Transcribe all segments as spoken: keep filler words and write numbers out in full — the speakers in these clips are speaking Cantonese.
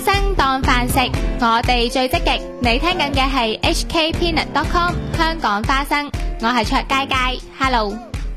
生當飯食，我哋最積極。你聽緊嘅係 H K Peanut dot com 香港花生，我係卓佳佳 ，Hello。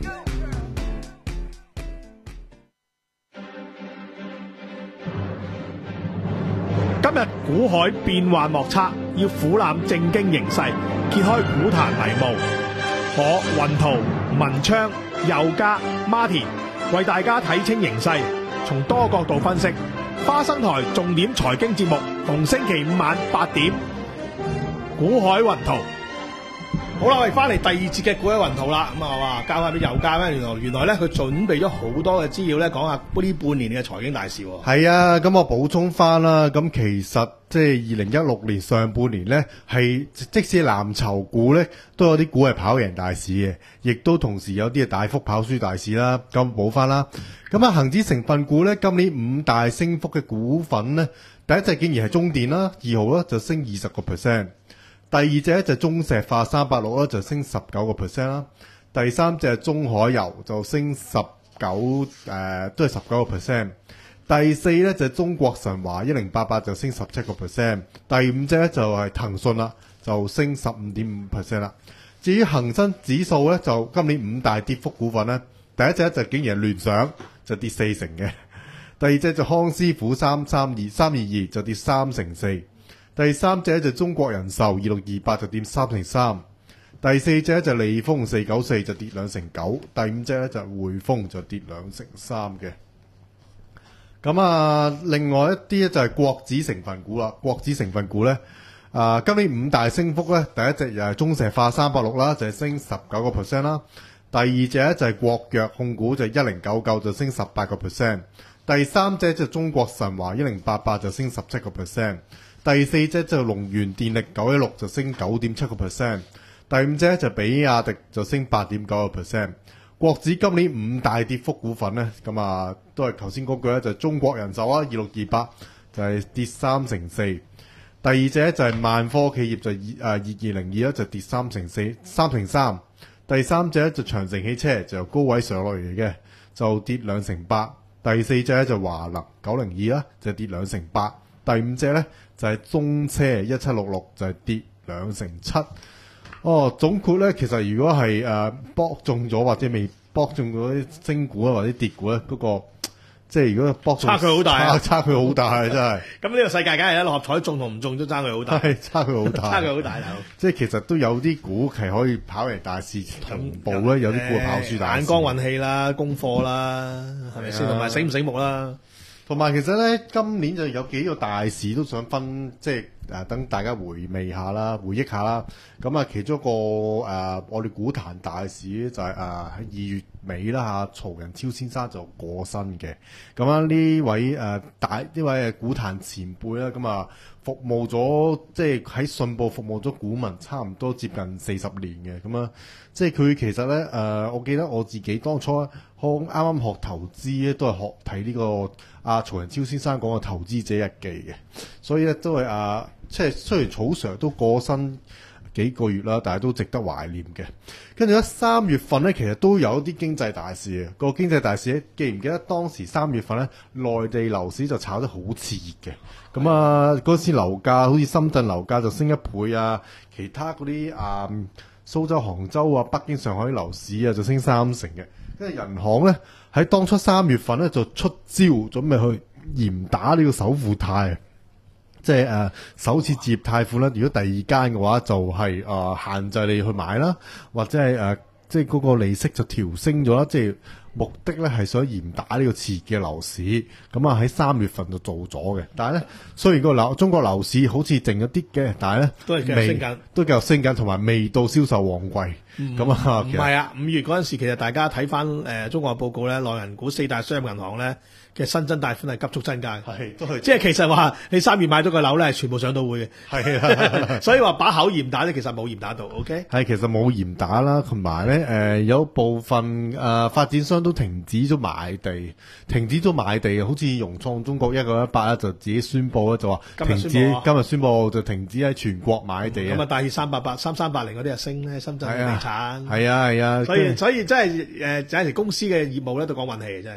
今日股海變幻莫測，要俯瞰政經形勢，揭開股壇迷霧。我雲圖、文昌、佑嘉、Martin 為大家睇清形勢，從多角度分析。花生台重點財經節目，逢星期五晚八點，股海雲圖。好啦，我哋翻嚟第二節嘅股海雲圖啦。咁啊，哇，交翻俾佑嘉咧。原來原來咧，佢準備咗好多嘅資料咧，講下呢半年嘅財經大事。 係啊，咁我補充翻啦。咁其實即係二零一六年上半年咧，係即使藍籌股咧，都有啲股係跑贏大市嘅，亦都同時有啲係大幅跑輸大市啦。咁補翻啦。咁啊，恒指成分股咧，今年五大升幅嘅股份咧，第一隻竟然係中電啦，二號啦就升二十個 percent。第二隻咧就中石化三八六啦，就升十九個 percent 啦。第三隻中海油就升十九誒，都係十九個 percent。第四咧就中國神華一零八八就升十七個 percent。第五隻咧就係騰訊啦，就升十五點五 percent 啦。至於恒生指數咧，就今年五大跌幅股份咧，第一隻咧就竟然係聯想，就跌四成嘅。第二隻就康師傅三三二三二二就跌三成四。第三隻就中國人壽二六二八就跌三成三，第四隻就利豐四九四就跌兩成九，第五隻咧就匯豐就跌兩成三嘅。咁啊，另外一啲咧就係國指成分股啦。國指成分股咧，啊今年五大升幅咧，第一隻又係中石化三百六啦，就係升十九個 percent 啦。第二隻咧就係國藥控股就一零九九就升十八個 percent。第三隻就中國神華一零八八就升十七個 percent。第四隻就龍源電力九一六就升九點七個 percent， 第五隻就比亞迪就升八點九個 percent。國指今年五大跌幅股份咧，咁啊都係頭先嗰句咧，就係中國人壽啊二六二八就係跌三成四，第二隻就係萬科企業就二二二零二咧就跌三成四三成三，第三隻就長城汽車就由高位上落嚟嘅就跌兩成八，第四隻咧就華能九零二啦就跌兩成八，第五隻咧就係、是、中車一七六六就係跌兩成七。哦，總括咧，其實如果係誒博中咗或者未博中嗰啲升股啊或者跌股咧，嗰、那個即係如果博中差距好大啊， 差距好大啊，真係。咁呢個世界梗係一六合彩中同唔中都差距好大， 係差距好大， 差距好大。 即係其實都有啲股係可以跑贏大市同步咧，有啲股跑輸大市。 眼光運氣啦，功課啦，係咪先？同埋醒唔醒目啦。 同埋其實咧，今年就有幾個大事都想分，即係誒等大家回味下啦，回憶下啦。咁啊，其中一個誒、呃，我哋股壇大事咧就係誒喺二月尾啦嚇，曹仁超先生就過身嘅。咁啊，呢位誒、呃、大呢位股壇前輩啦，咁啊服務咗即係喺信報服務咗股民差唔多接近四十年嘅。咁啊，即係佢其實咧誒、呃，我記得我自己當初學啱啱學投資咧，都係學睇呢、這個。阿、啊、曹仁超先生講嘅投資者日記嘅，所以咧都係啊，即係雖然曹 Sir 都過身幾個月啦，但係都值得懷念嘅。跟住咧三月份咧，其實都有啲經濟大事嘅。個經濟大事咧，記唔記得當時三月份咧，內地樓市就炒得好熾熱嘅。咁啊，嗰時樓價好似深圳樓價就升一倍啊，其他嗰啲啊蘇州、杭州啊、北京、上海樓市啊就升三成嘅。跟住人行咧喺當初三月份咧就出招，準備去嚴打呢個首付貸，即係誒、呃、首次置業貸款啦。如果第二間嘅話，就係、是、誒、呃、限制你去買啦，或者係誒、呃、即係嗰個利息就調升咗啦，即係。目的咧係想嚴打呢個熾熱嘅樓市，咁啊喺三月份就做咗嘅。但係咧，雖然個樓中國樓市好似靜一啲嘅，但係咧都係繼續升緊， 都繼續升緊，同埋未到銷售旺季。咁、嗯、啊， 唔係啊，五月嗰陣時，其實大家睇翻誒中國報告咧，內銀股四大商業銀行咧嘅新增貸款係急速增加， 係都係即係其實話你三月買咗個樓咧，係全部上到會嘅，係啊，所以話把口嚴打咧，其實冇嚴打到。OK，係其實冇嚴打啦，同埋咧誒有部分誒、呃、發展商都停止咗買地，停止咗買地，好似融創中國一九一八咧就自己宣布咧就話停止，今日宣布就停止喺全國買地。 咁啊，大熱三八八、三三八零嗰啲啊升咧，深圳地產係啊係啊， 所以所以真係誒，就係條公司嘅業務咧都講運氣，真係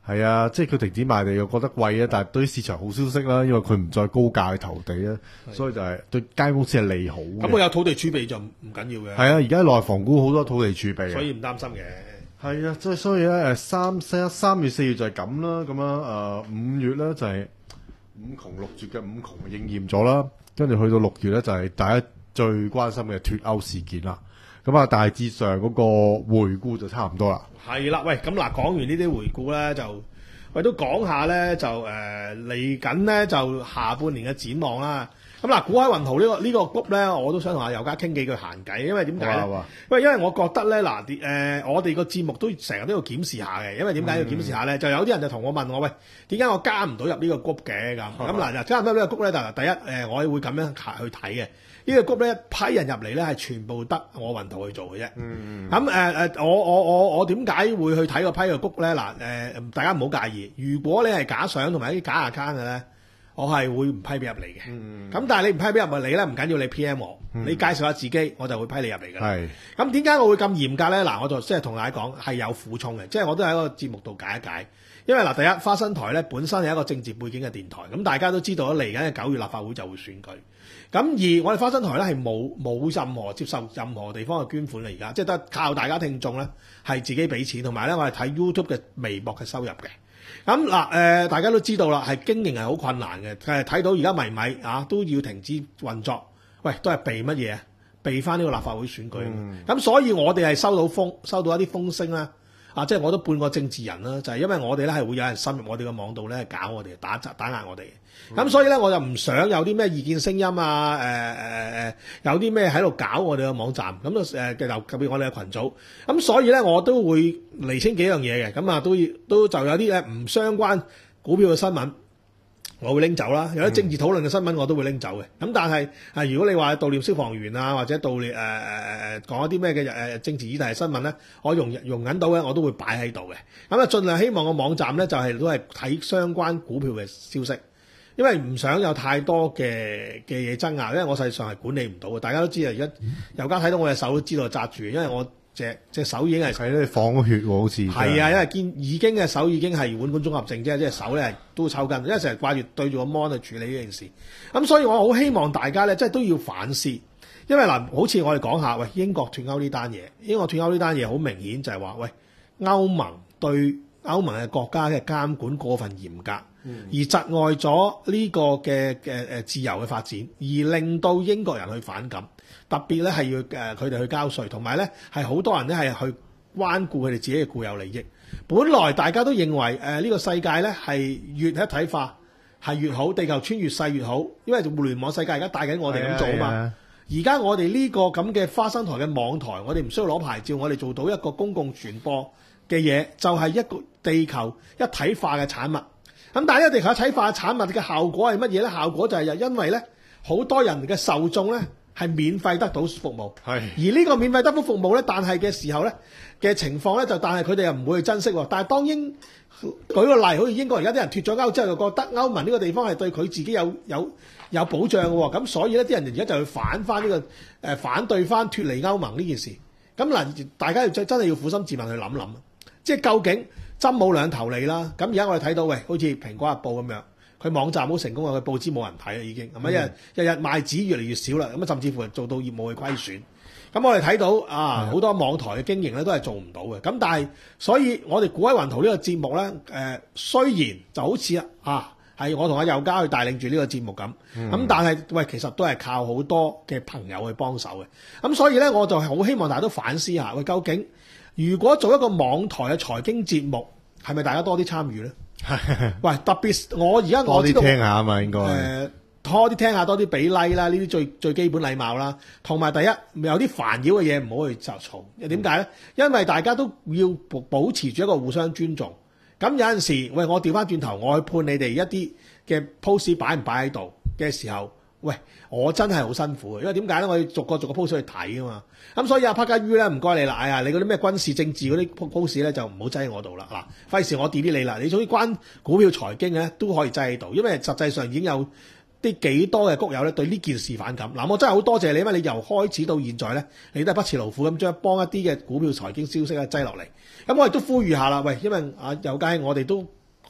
係啊，即係佢停止賣地，又覺得貴啊，但係對於市場好消息啦，因為佢唔再高價去投地啦，所以就係對間公司係利好嘅。 咁我有土地儲備就唔緊要嘅。 係啊，而家內房股好多土地儲備， 所以唔擔心嘅。 係啊，即係所以咧誒三三三月四月就係咁啦，咁樣誒五月咧就係五窮六絕嘅五窮應驗咗啦，跟住去到六月咧就係大家最關心嘅脫歐事件啦。咁啊，大致上嗰個回顧就差唔多啦。 係啦，喂，咁嗱，講完呢啲回顧咧，就喂都講下咧，就誒嚟緊咧就下半年嘅展望啦。咁嗱，股海雲圖呢個呢個 group 咧，我都想同阿尤家傾幾句閒偈，因為點解咧？因為因為我覺得咧，嗱啲誒，我哋個節目都成日都要檢視下嘅，因為點解要檢視下咧？嗯、就有啲人就同我問我，喂，點解我加唔到入呢個 group 嘅咁？咁嗱，加唔到呢個 group 咧，就第一誒、呃，我會咁樣去睇嘅。呢、這個 group 咧，一批人入嚟咧，係全部得我雲圖去做嘅啫。 嗯咁誒誒，我我我我點解會去睇個批個 group 咧？嗱、呃、誒，大家唔好介意。如果你係假相同埋啲假 account 嘅咧，我係會唔批俾入嚟嘅。咁、嗯、但係你唔批俾入嚟咧，唔緊要，你 P M 我，嗯、你介紹下自己，我就會批你入嚟㗎啦。係。咁點解我會咁嚴格咧？嗱，我就即係同大家講係有苦衷嘅，即係我都喺個節目度解一解。因為嗱，第一花生台咧本身係一個政治背景嘅電台，咁大家都知道嚟緊嘅九月立法會就會選舉。咁而我哋花生台咧係冇冇任何接受任何地方嘅捐款嘅，而家即係得靠大家聽眾咧係自己俾錢，同埋咧我係睇 YouTube 嘅微博嘅收入嘅。咁嗱誒，大家都知道啦，係經營係好困難嘅，誒睇到而家迷米啊都要停止運作，喂都係避乜嘢？避翻呢個立法會選舉。咁、嗯、所以我哋係收到風，收到一啲風聲啦。啊，即係我都半個政治人啦，就係、是、因為我哋咧係會有人深入我哋嘅網度咧搞我哋，打打壓我哋。咁、嗯、所以咧我就唔想有啲咩意見聲音啊，誒誒誒，有啲咩喺度搞我哋嘅網站，咁就誒嘅就特別我哋嘅群組。咁所以咧我都會釐清幾樣嘢嘅，咁啊都都就有啲咧唔相關股票嘅新聞。我會拎走啦，有啲政治討論嘅新聞我都會拎走嘅。咁但係啊，如果你話悼念消防員啊，或者悼念誒誒誒講一啲咩嘅誒政治議題新聞咧，我容容忍到嘅，我都會擺喺度嘅。咁啊，盡量希望個網站咧就係、是、都係睇相關股票嘅消息，因為唔想有太多嘅嘅嘢爭拗，因為我實際上係管理唔到嘅。大家都知啊，而家尤家睇到我隻手都知道揸住，因為我隻隻手已經係係咧放咗血喎，好似係啊，因為見已經嘅手已經係腕管綜合症啫，即係手咧都抽筋，因為成日掛住對住個 mon 去處理呢件事。咁所以我好希望大家咧，即係都要反思，因為嗱，好似我哋講下，喂，英國脫歐呢單嘢，英國脫歐呢單嘢好明顯就係話，喂，歐盟對歐盟嘅國家嘅監管過分嚴格，嗯、而窒礙咗呢個嘅嘅誒自由嘅發展，而令到英國人去反感。特別咧係要誒佢哋去交稅，同埋咧係好多人咧係去關顧佢哋自己嘅固有利益。本來大家都認為誒呢、呃這個世界咧係越一體化係越好，地球村越細越好，因為互聯網世界而家帶緊我哋咁做啊嘛。而家我哋呢個咁嘅花生台嘅網台，我哋唔需要攞牌照，我哋做到一個公共傳播嘅嘢，就係、是、一個地球一體化嘅產物。咁但係呢個地球一體化嘅產物嘅效果係乜嘢咧？效果就係因為咧好多人嘅受眾咧。係免費得到服務，係而呢個免費得到服務咧，但係嘅時候咧嘅情況咧就，但係佢哋又唔會去珍惜喎。但係當英舉個例，好似英國而家啲人脫咗歐之後，就覺得歐盟呢個地方係對佢自己有有有保障嘅喎，咁所以咧啲人而家就去反翻呢、呢個誒、呃、反對翻脫離歐盟呢件事。咁嗱，大家要真真係要苦心自問去諗諗，即係究竟針冇兩頭利啦。咁而家我哋睇到，喂，好似蘋果日報咁樣。佢網站好成功啊！佢報紙冇人睇啦，已經係咪？日日日賣紙越嚟越少啦，咁啊甚至乎做到業務嘅虧損。咁我哋睇到啊，好多網台嘅經營咧都係做唔到嘅。咁但係，所以我哋股海雲圖呢個節目咧，誒、呃、雖然就好似啊係我同阿佑嘉去帶領住呢個節目咁，咁、嗯、但係喂其實都係靠好多嘅朋友去幫手嘅。咁所以咧，我就係好希望大家都反思下，喂，究竟如果做一個網台嘅財經節目，係咪大家多啲參與咧？喂，特別我而家我知道多啲聽下啊嘛，應該誒、 呃、多啲聽下，多啲俾 like 啦，呢啲最最基本禮貌啦。同埋第一，有啲煩擾嘅嘢唔好去就嘈。點解咧？因為大家都要保持住一個互相尊重。咁有陣時，喂，我調翻轉頭，我去判你哋一啲嘅 post 擺唔擺喺度嘅時候，喂，我真係好辛苦嘅，因為點解咧？我要逐個逐個 post 去睇啊嘛。咁所以阿 Parker U 咧，唔該你啦。哎呀，你嗰啲咩軍事政治嗰啲 post 咧，就唔好擠喺我度啦。嗱，費事我 delete 你啦。你總之關股票財經咧，都可以擠喺度，因為實際上已經有啲幾多嘅谷友咧對呢件事反感。嗱，我真係好多謝你，因為你由開始到現在咧，你都係不辭勞苦咁將幫一啲嘅股票財經消息咧擠落嚟。咁我亦都呼籲下啦，喂，因為啊有街我哋都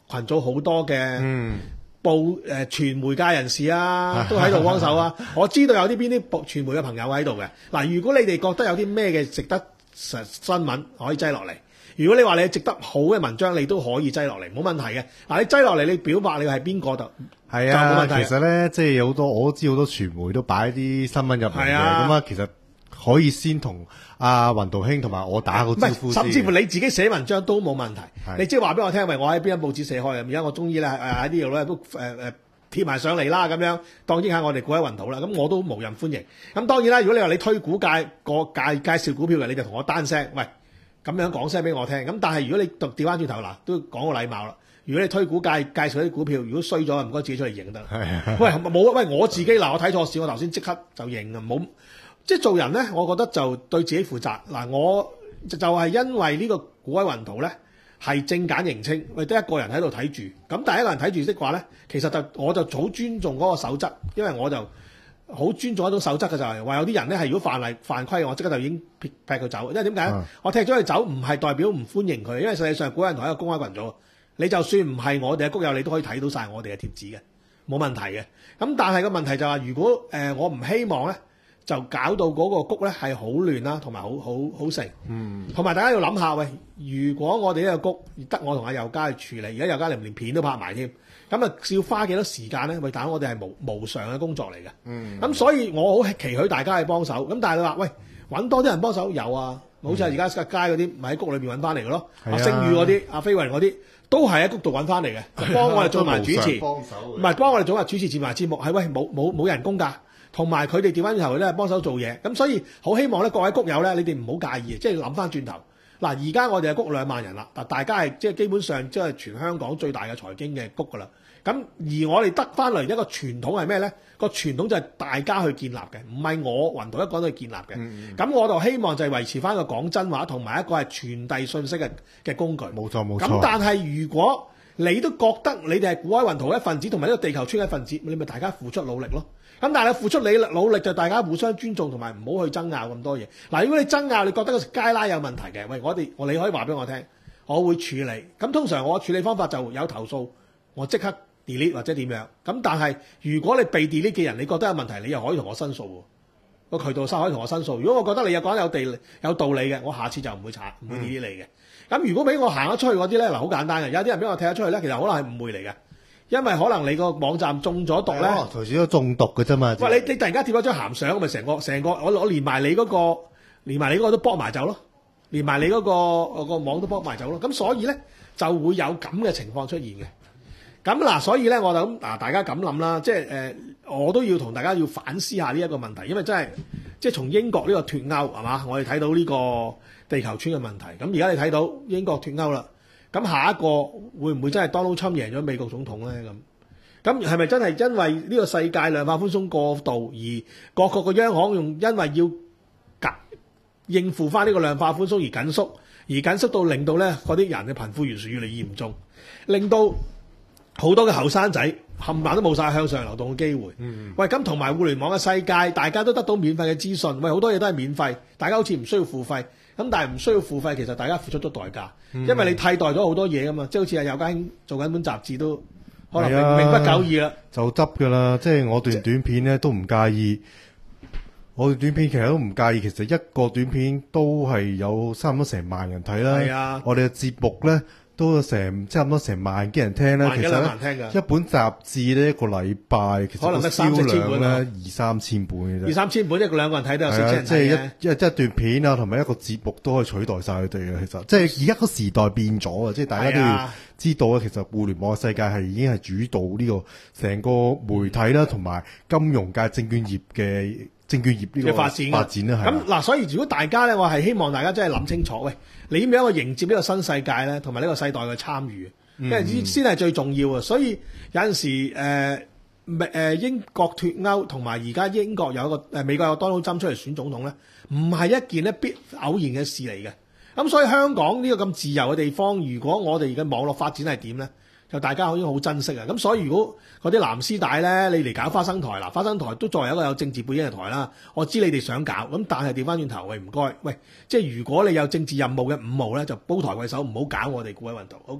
群組好多嘅嗯報誒傳媒界人士啊，都喺度幫手啊。我知道有啲邊啲報傳媒嘅朋友喺度嘅。嗱，如果你哋覺得有啲咩嘅值得新新聞可以擠落嚟，如果你話你值得好嘅文章，你都可以擠落嚟，冇問題嘅。嗱，你擠落嚟，你表白你係邊個就係就冇啊， 問題其實咧，即係有好多我都知好多傳媒都擺啲新聞入嚟嘅， 係啊咁啊，其實可以先同阿雲道兄同埋我打個唔招呼先， 係，甚至乎你自己寫文章都冇問題。 係你即係話俾我聽，喂，我喺邊間報紙寫開嘅，而家我中意咧誒喺呢度咧都誒誒貼埋上嚟啦，咁樣當然下我哋股喺雲圖啦。咁我都無任歡迎。咁當然啦，如果你話你推股界個介介紹股票嘅，你就同我單聲，喂咁樣講聲俾我聽。咁但係如果你調翻轉頭嗱，都講個禮貌啦。如果你推股界介紹啲股票，如果衰咗，唔該自己出嚟認得。喂，冇喂我自己嗱，我睇錯市，我頭先即刻就認啊，冇。即係做人咧，我覺得就對自己負責嗱。我就就係因為呢個股海雲圖咧係正簡認清，喂得一個人喺度睇住，咁但係一個人睇住的話咧，其實就我就好尊重嗰個守則，因為我就好尊重一種守則嘅就係話有啲人咧係如果犯例犯規，我即刻就已經劈劈佢走。因為點解？ 嗯、我踢咗佢走唔係代表唔歡迎佢，因為實際上股海雲圖係一個公開群組，你就算唔係我哋嘅谷友，你都可以睇到晒我哋嘅貼紙嘅，冇問題嘅。咁但係個問題就係、是、如果誒、呃、我唔希望咧。就搞到嗰個谷咧係好亂啦，同埋好好好成。嗯，同埋大家要諗下，喂，如果我哋呢個谷得我同阿佑嘉去處理，而家佑嘉連連片都拍埋添，咁啊要花幾多時間咧？喂，但係我哋係無無償嘅工作嚟嘅。嗯，咁所以我好期許大家去幫手。咁但係你話，喂，揾多啲人幫手有啊，好似係而家街嗰啲，咪喺谷裏邊揾翻嚟嘅咯。阿星宇嗰啲，阿飛雲嗰啲，都係喺谷度揾翻嚟嘅，幫我哋做埋主持，唔係幫我哋做埋主持、接埋節目，係喂冇冇冇人工㗎。同埋佢哋調翻轉頭咧幫手做嘢，咁所以好希望咧各位谷友咧，你哋唔好介意，即係諗翻轉頭。嗱，而家我哋係谷兩萬人啦，嗱大家係即係基本上即係全香港最大嘅財經嘅谷噶啦。咁而我哋得翻嚟一個傳統係咩咧？個傳統就係大家去建立嘅，唔係我雲圖一個人去建立嘅。咁、嗯、我就希望就係維持翻個講真話同埋一個係傳遞信息嘅嘅工具。 冇錯冇錯。 咁但係如果你都覺得你哋係股海雲圖一份子，同埋呢個地球村一份子，你咪大家付出努力咯。咁但係你付出你努力就大家互相尊重，同埋唔好去爭拗咁多嘢。嗱，如果你爭拗，你覺得個街拉有問題嘅，喂，我哋我你可以話俾我聽，我會處理。咁通常我處理方法就有投訴，我即刻 delete 或者點樣。咁但係如果你被 delete 嘅人，你覺得有問題，你又可以同我申訴喎。個渠道收可以同我申訴。如果我覺得你有講有地有道理嘅，我下次就唔會查唔會 delete 你嘅。咁、嗯、如果俾我行得出去嗰啲咧，嗱好簡單嘅，有啲人俾我踢得出去咧，其實可能係誤會嚟嘅。因為可能你個網站中咗毒咧， 隨時都中毒嘅啫嘛。 喂，你你突然間貼咗張鹹相，咪成個成個我我連埋你嗰、嗰個，連埋你嗰個都剝埋走咯，連埋你嗰、嗰個、嗰個網都剝埋走咯。咁所以咧就會有咁嘅情況出現嘅。咁嗱，所以咧我就咁嗱，大家咁諗啦，即係誒、呃，我都要同大家要反思下呢一個問題，因為真係即係從英國呢個脫歐係嘛，我哋睇到呢個地球村嘅問題。咁而家你睇到英國脫歐啦。咁下一個會唔會真係 Donald Trump 贏咗美國總統咧？咁咁係咪真係因為呢個世界量化寬鬆過度，而各國嘅央行用因為要應付翻呢個量化寬鬆而緊縮，而緊縮到令到咧嗰啲人嘅貧富懸殊越嚟越嚴重，令到好多嘅後生仔冚唪唥都冇晒向上流動嘅機會。嗯、喂，咁同埋互聯網嘅世界，大家都得到免費嘅資訊，喂，好多嘢都係免費，大家好似唔需要付費。咁但係唔需要付費，其實大家付出咗代價，因為你替代咗好多嘢噶嘛，即係好似係有間做緊本雜誌都可能名不久矣啦， 就執噶啦。即係我段短片咧都唔介意，我段短片其實都唔介意。其實一個短片都係有差唔多成萬人睇啦。係啊，我哋嘅節目咧都成差唔多成萬幾人聽啦。其實咧一本雜誌咧一個禮拜其實個銷量咧二三千本嘅啫。二三千本，一個兩個人睇都有四千人睇嘅。即係一一一段片啊，同埋一個節目都可以取代晒佢哋嘅。其實即係而家個時代變咗啊！即係大家都要知道啊。其實互聯網嘅世界係已經係主導呢個成個媒體啦，同埋金融界、證券業嘅證券業呢個發展發展啦。 咁嗱，所以如果大家咧，我係希望大家真係諗清楚，喂，你點樣去迎接呢個新世界咧，同埋呢個世代嘅參與，因為先係最重要啊。所以有陣時誒誒、呃、英國脫歐，同埋而家英國有一個誒、呃、美國有 Donald Trump 出嚟選總統咧，唔係一件咧必偶然嘅事嚟嘅。咁所以香港呢個咁自由嘅地方，如果我哋嘅網絡發展係點咧，就大家可以好珍惜啊。咁所以如果嗰啲藍絲帶咧，你嚟搞花生台啦，花生台都作為一個有政治背景嘅台啦。我知你哋想搞，咁但係調翻轉頭，喂唔該，喂，即係如果你有政治任務嘅五毛咧，就煲台貴手，唔好搞我哋股海雲圖 ，OK？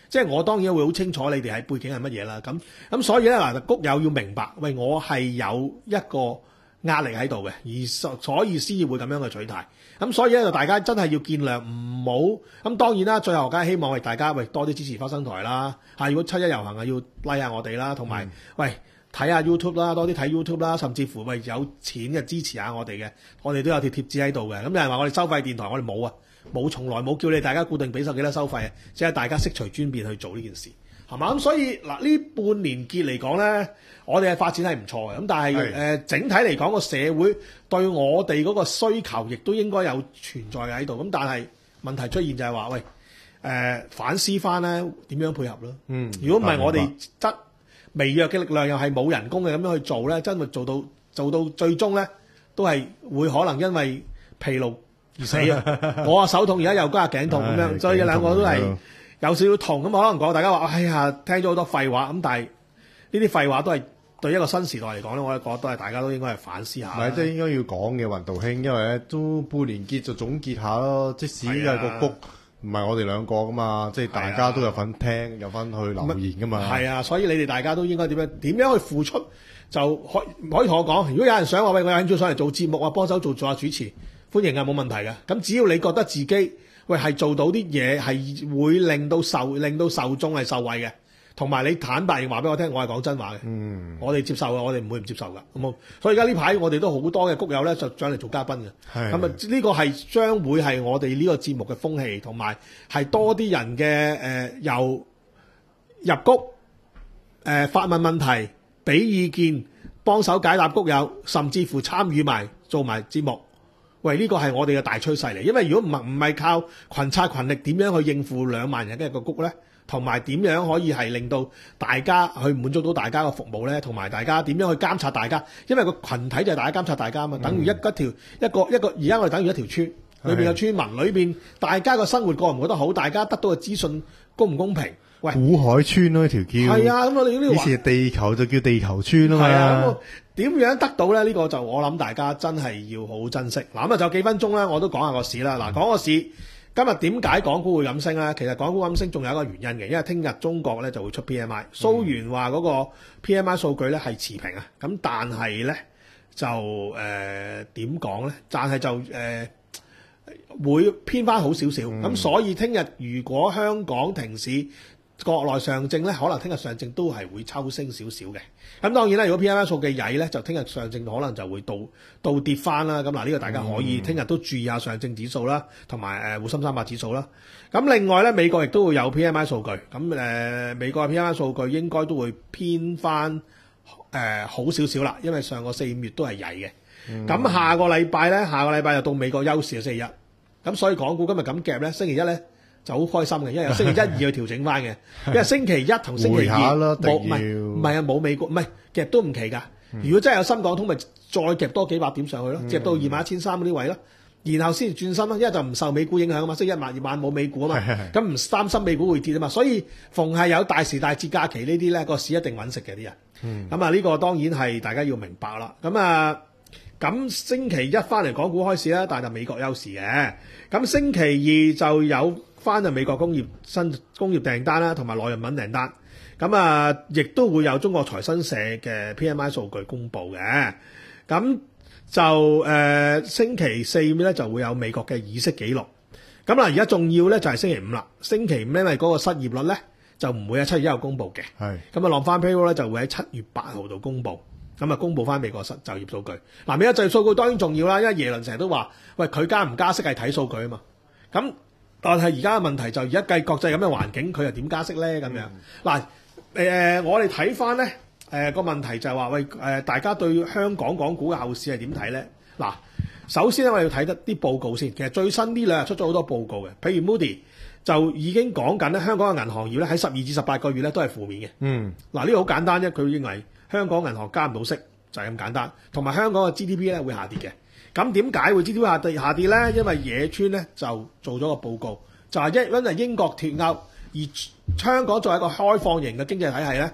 即係我當然會好清楚你哋係背景係乜嘢啦。咁咁所以咧嗱，谷友要明白，喂，我係有一個壓力喺度嘅，而所所以先至會咁樣嘅取態。咁所以咧就大家真係要見諒，唔好咁。當然啦，最後梗係希望為大家喂多啲支持花生台啦。嚇，如果七一遊行啊，要拉下我哋啦，同埋、嗯、喂睇下 YouTube 啦，多啲睇 YouTube 啦，甚至乎喂有錢嘅支持下我哋嘅，我哋都有條貼紙喺度嘅。咁有人話我哋收費電台，我哋冇啊，冇，從來冇叫你大家固定俾收幾多收費啊，只係大家悉隨尊便去做呢件事，係嘛？咁所以嗱呢半年結嚟講咧，我哋嘅發展係唔錯嘅。咁但係誒、呃、整體嚟講個社會對我哋嗰個需求亦都應該有存在喺度。咁但係問題出現就係話喂誒、呃、反思翻咧點樣配合咯。嗯，如果唔係我哋則微弱嘅力量又係冇人工嘅咁樣去做咧，真係做到做到最終咧，都係會可能因為疲勞而死啊！我啊手痛，而家又加頸痛咁樣，所以兩個都係有少少痛。咁可能講大家話，哎呀，聽咗好多廢話咁，但係呢啲廢話都係對一個新時代嚟講咧，我覺得都係大家都應該係反思下。唔係，即係應該要講嘅雲道兄，因為咧都半年結就總結下咯。即使係個谷。唔係我哋兩個噶嘛，即係大家都有份聽，有份去留言噶嘛。係啊，所以你哋大家都應該點樣點樣去付出，就可可以同我講。如果有人想話喂，我有興趣上嚟做節目啊，幫手做做下主持，歡迎啊，冇問題嘅。咁只要你覺得自己喂係做到啲嘢係會令到受令到受眾係受惠嘅，同埋你坦白話俾我聽，我係講真話嘅。嗯，我哋接受嘅，我哋唔會唔接受㗎。咁所以而家呢排我哋都好多嘅谷友咧，就上嚟做嘉賓嘅。係咁啊，呢個係將會係我哋呢個節目嘅風氣，同埋係多啲人嘅誒、呃、由入谷誒、呃、發問問題、俾意見、幫手解答谷友，甚至乎參與埋做埋節目。喂，呢個係我哋嘅大趨勢嚟，因為如果唔係唔係靠群策群力，點樣去應付兩萬人嘅一個谷咧？同埋點樣可以係令到大家去滿足到大家嘅服務咧？同埋大家點樣去監察大家？因為個群體就係大家監察大家嘛，嗯、等於一一條一個一個而家我哋等於一條村裏邊嘅村民裏邊，大家嘅生活過唔過得好？大家得到嘅資訊公唔公平？喂，古海村咯、啊、條叫係啊，咁我哋呢個以前地球就叫地球村啊嘛。係啊，咁點樣得到咧？呢、呢個就我諗大家真係要好好珍惜。嗱，咁啊就幾分鐘啦，我都講下個市啦。嗱、嗯，講個市。今日點解港股會咁升咧？其實港股咁升仲有一個原因嘅，因為聽日中國咧就會出 P M I，蘇元話嗰個 P M I 數據咧係持平啊，咁但係咧就誒點講咧？但係就誒、呃、會偏翻好少少，咁、嗯、所以聽日如果香港停市，國內上證咧可能聽日上證都係會抽升少少嘅。咁當然啦，如果 P M I 數據曳咧，就聽日上證可能就會倒倒跌翻啦。咁嗱，呢個大家可以聽日都注意下上證指數啦，同埋誒滬深三百指數啦。咁另外咧，美國亦都會有 P M I 數據。咁誒、呃，美國嘅 P M I 數據應該都會偏翻誒、呃、好少少啦，因為上個四五月都係曳嘅。咁、嗯、下個禮拜咧，下個禮拜就到美國休市嘅星期一。咁所以港股今日咁夾咧，星期一咧就好開心嘅，因為有星期一、二去調整翻嘅。因為星期一同星期二冇唔係唔係啊，冇美國唔係夾都唔奇㗎。如果真係有深港通，咪再夾多幾百點上去咯，夾到二萬一千三嗰啲位咯，然後先轉身咯。因為就唔受美股影響啊嘛，星期一晚二晚冇美股啊嘛，咁唔擔心美股會跌啊嘛。所以逢係有大時大節假期呢啲咧，個市一定揾食嘅啲人。咁啊呢個當然係大家要明白啦。咁啊咁星期一翻嚟港股開市啦，但係就美國休市嘅。咁星期二就有翻就美國工業新工業訂單啦，同埋耐用品訂單。咁啊，亦都會有中國財新社嘅 P M I 數據公佈嘅。咁就誒、呃、星期四咧就會有美國嘅議息記錄。咁啦，而家重要咧就係星期五啦。星期五因為嗰個失業率咧就唔會喺七月一號公佈嘅。係。咁啊，落翻 payroll 咧就會喺七月八號度公佈。咁啊，公佈翻美國失就業數據。嗱，美國就業數據當然重要啦，因為耶倫成日都話，喂，佢加唔加息係睇數據啊嘛。咁但係而家嘅問題就而家計國際咁嘅環境，佢又點加息咧？咁樣嗱。誒、呃，我哋睇翻咧，誒、呃、個問題就係話，喂，誒、呃、大家對香港港股嘅後市係點睇咧？嗱，首先咧我哋要睇得啲報告先。其實最新呢兩日出咗好多報告嘅，譬如 Moody 就已經講緊咧，香港嘅銀行業咧喺十二至十八個月咧都係負面嘅。嗯，嗱呢個好簡單啫，佢認為香港銀行加唔到息就係咁簡單，同埋香港嘅 G D P 咧會下跌嘅。咁點解會 G D P 下跌下跌咧？因為野村咧就做咗個報告，就係因因為英國脫歐。而香港作為一個開放型嘅經濟體系咧，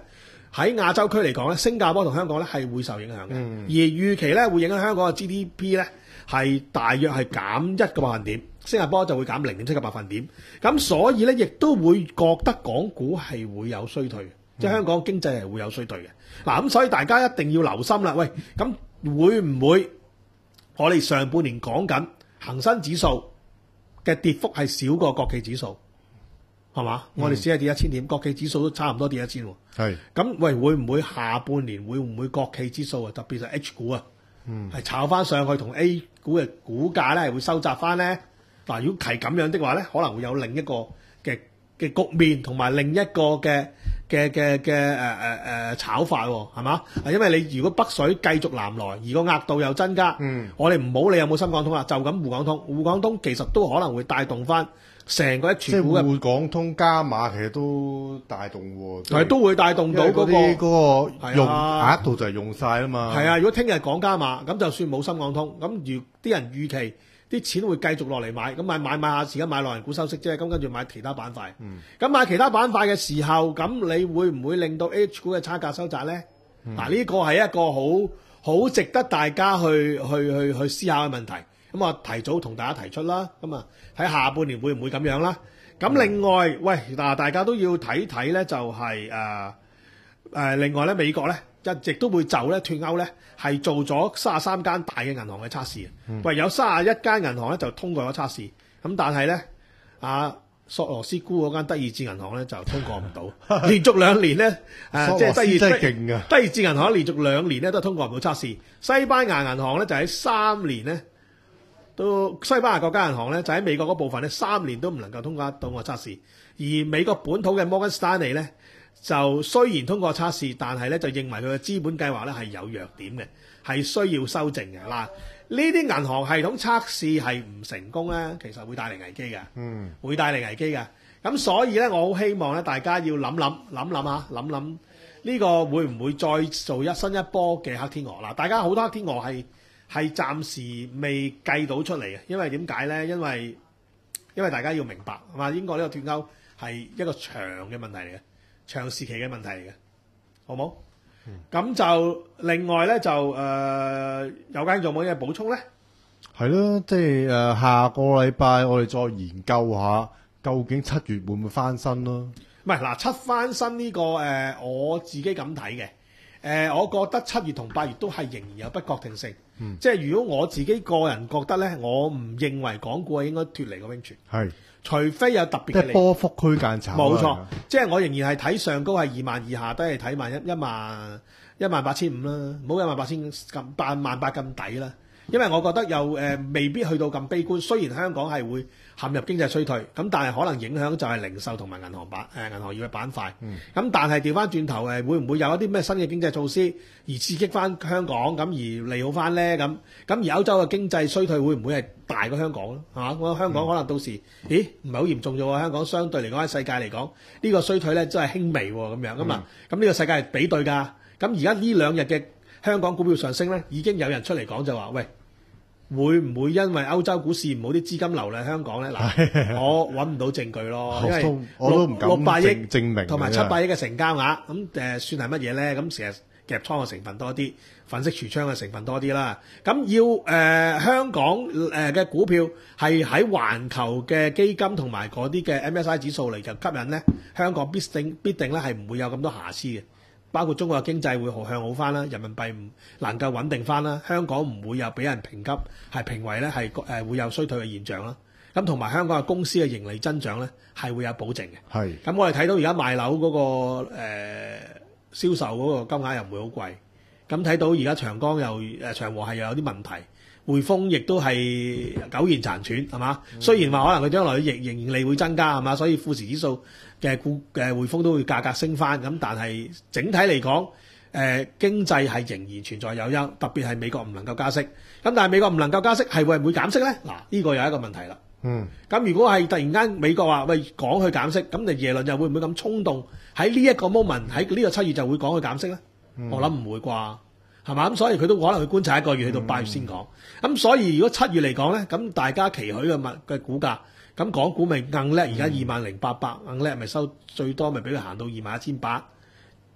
喺亞洲區嚟講咧，新加坡同香港咧係會受影響嘅， 嗯而預期咧會影響香港嘅 G D P 咧係大約係減一個百分點，新加坡就會減零點七個百分點。咁所以咧，亦都會覺得港股係會有衰退嘅，即係香港經濟係會有衰退嘅。嗱，咁所以大家一定要留心啦。喂，咁會唔會我哋上半年講緊恒生指數嘅跌幅係少過國企指數？係嘛？我哋只係跌一千點，國企指數都差唔多跌一千喎。 係咁，喂，會唔會下半年會唔會國企指數啊，特別係 H 股啊， 嗯係炒翻上去，同 A 股嘅股價咧係會收窄翻咧？嗱，如果係咁樣的話咧，可能會有另一個嘅嘅局面，同埋另一個嘅嘅嘅嘅誒誒誒炒法喎，係嘛？因為你如果北水繼續南來，而個額度又增加， 嗯我哋唔好理有冇深港通啦，就咁滬港通，滬港通其實都可能會帶動翻成個 H 即係股嘅。 滬港通加碼，其實都帶動喎。 係都會帶動到嗰、 嗰個啲嗰個用係啊額度就係用晒啦嘛。 係啊！如果聽日講加碼，咁就算冇深港通，咁如啲人預期啲錢會繼續落嚟買，咁買買買下，而家買內銀股收息啫，咁跟住買其他板塊。咁、嗯、買其他板塊嘅時候，咁你會唔會令到 H 股嘅差價收窄咧？嗱、嗯，呢個係一個好好值得大家去去去去思考嘅問題。咁啊，提早同大家提出啦。咁啊，睇下半年會唔會咁樣啦？咁另外，嗯、喂嗱，大家都要睇睇咧，就係誒誒，另外咧，美國咧一直都會就咧脱歐咧係做咗三十三間大嘅銀行嘅測試。嗯、喂，有三十一間銀行咧就通過咗測試，咁但係咧啊索羅斯沽嗰間德意志銀行咧就通過唔到，連續兩年咧誒即係德意真係勁㗎。 德意志銀行連續兩年咧都通過唔到測試。西班牙銀行咧就喺三年咧。都西班牙國家銀行咧就喺美國嗰部分咧三年都唔能夠通過到個測試，而美國本土嘅摩根士丹利咧就雖然通過測試，但係咧就認為佢嘅資本計劃咧係有弱點嘅，係需要修正嘅。嗱，呢啲銀行系統測試係唔成功咧，其實會帶嚟危機嘅，嗯，會帶嚟危機嘅。咁所以咧，我好希望咧大家要諗諗諗諗下，諗諗呢個會唔會再做一新一波嘅黑天鵝啦？大家好多黑天鵝係。係暫時未計到出嚟嘅，因為點解咧？因為因為大家要明白係嘛，英國呢個脫歐係一個長嘅問題嚟嘅，長時期嘅問題嚟嘅，好冇？咁、嗯、就另外咧就誒、呃，有間仲有冇嘢補充咧？ 係咯，即係誒、呃、下個禮拜我哋再研究下，究竟七月會唔會翻身咯？ 唔係嗱，七翻身呢、呢個誒、呃，我自己咁睇嘅。誒、呃，我覺得七月同八月都係仍然有不確定性。嗯、即係如果我自己個人覺得咧，我唔認為港股係應該脫離個冰泉。係，除非有特別嘅。即係波幅區間炒。冇錯，即係我仍然係睇上高係二萬以下，都係睇萬一一萬一萬八千五啦，唔好一萬八千咁八萬八咁抵啦。因為我覺得又誒、呃、未必去到咁悲觀，雖然香港係會陷入經濟衰退，咁但係可能影響就係零售同埋銀行板誒、呃、銀行業嘅板塊。咁、嗯、但係調翻轉頭誒，會唔會有一啲咩新嘅經濟措施而刺激翻香港，咁而利好翻咧？咁咁而歐洲嘅經濟衰退會唔會係大過香港咧？係嘛？我香港可能到時，嗯、咦唔係好嚴重啫喎？香港相對嚟講喺世界嚟講，呢、呢個衰退咧真係輕微喎咁樣咁啊！咁呢、嗯、個世界係比對㗎。咁而家呢兩日嘅香港股票上升咧，已經有人出嚟講就話喂。會唔會因為歐洲股市唔好啲資金流嚟香港咧？嗱，我揾唔到證據咯，因為六六百億證明同埋七百億嘅成交額，咁誒算係乜嘢咧？咁成日夾倉嘅成分多啲，粉飾櫥窗嘅成分多啲啦。咁要誒、呃、香港誒嘅股票係喺環球嘅基金同埋嗰啲嘅 M S C I 指數嚟就吸引咧，香港必定必定咧係唔會有咁多瑕疵嘅。包括中國嘅經濟會好向好翻啦，人民幣唔能夠穩定翻啦，香港唔會有俾人評級係評為咧係誒會有衰退嘅現象啦。咁同埋香港嘅公司嘅盈利增長咧係會有保證嘅。係。咁我哋睇到而家賣樓嗰、那個誒、呃、銷售嗰個金額又唔會好貴。咁睇到而家長江又誒長和係又有啲問題，匯豐亦都係苟延殘喘係嘛？嗯、雖然話可能佢將來嘅盈盈利會增加係嘛，所以富時指數嘅股嘅匯豐都會價格升翻，咁但係整體嚟講，誒、呃、經濟係仍然存在有憂，特別係美國唔能夠加息，咁但係美國唔能夠加息係會唔會減息咧？嗱，呢個又係一個問題啦。嗯，咁如果係突然間美國話喂講去減息，咁就耶倫又會唔會咁衝動喺呢一個 moment 喺呢個七月就會講去減息咧？嗯、我諗唔會啩，係嘛？咁所以佢都可能去觀察一個月，去到八月先講。咁、嗯、所以如果七月嚟講咧，咁大家期許嘅物嘅股價。咁港股咪硬叻，而家二萬零八百硬叻，咪收最多咪俾佢行到二萬一千八，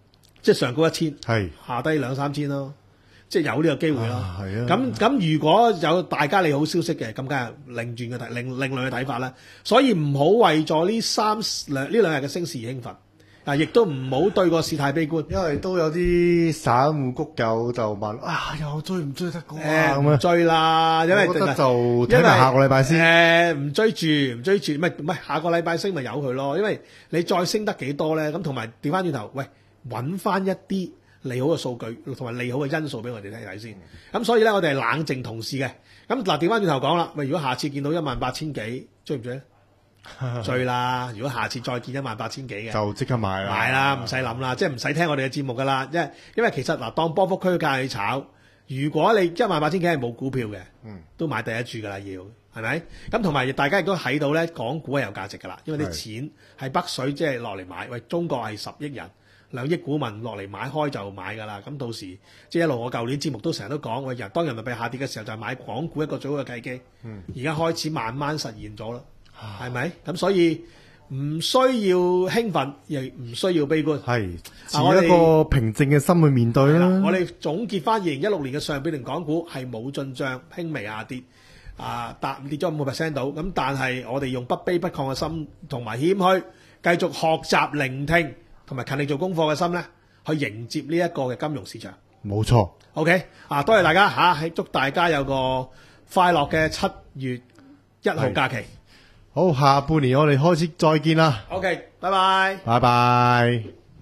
即係上高一千， 係下低兩三千咯，即係有呢個機會咯。 啊係啊咁咁如果有大家利好消息嘅，咁梗係另轉嘅睇另另類嘅睇法啦。所以唔好為咗呢三兩呢兩日嘅升市而興奮，啊，亦都唔好對個市太悲觀。 因為都有啲散戶谷友就問啊，又追唔追得過啊？ 誒唔咁樣追啦，因為我覺得就因為睇埋下個禮拜先。 誒唔追住，唔追住，唔係唔係下個禮拜升咪由佢咯。因為你再升得幾多咧？咁同埋調翻轉頭，喂，揾翻一啲利好嘅數據同埋利好嘅因素俾我哋睇睇先。咁所以咧，我哋係冷靜同事嘅。咁嗱，調翻轉頭講啦，喂，如果下次見到一萬八千幾，追唔追咧？追啦！如果下次再見一萬八千幾嘅， 就即刻買啦， 買啦，唔使諗啦，即係唔使聽我哋嘅節目噶啦。因為因為其實嗱，當波幅區間去炒，如果你一萬八千幾係冇股票嘅， 嗯， 都買第一注噶啦，要係咪？咁同埋大家亦都睇到咧，港股係有價值噶啦，因為啲錢係北水即係落嚟買。喂，中國係十億人，兩億股民落嚟買開就買噶啦。咁到時即係一路我舊年節目都成日都講，喂，人當人民幣下跌嘅時候就係買港股一個最好嘅契機。嗯，而家開始慢慢實現咗啦。係咪？咁所以唔需要興奮，亦唔需要悲觀。 係持一個平靜嘅心去面對啦。 我哋總結翻二零一六年嘅上半年港股係冇進帳，輕微下跌，啊，跌跌咗五個 percent 到。咁但係我哋用不卑不亢嘅心同埋謙虛，繼續學習聆聽同埋勤力做功課嘅心咧，去迎接呢一個嘅金融市場。 冇錯。 OK，啊，多謝大家嚇，祝大家有個快樂嘅七月一號假期。 好，下半年我哋開始再見啦。 OK，拜拜。 拜拜。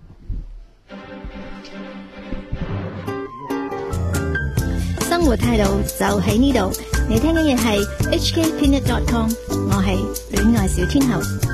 生活態度就喺呢度，你聽緊嘅係 H K Peanut dot com， 我係戀愛小天后。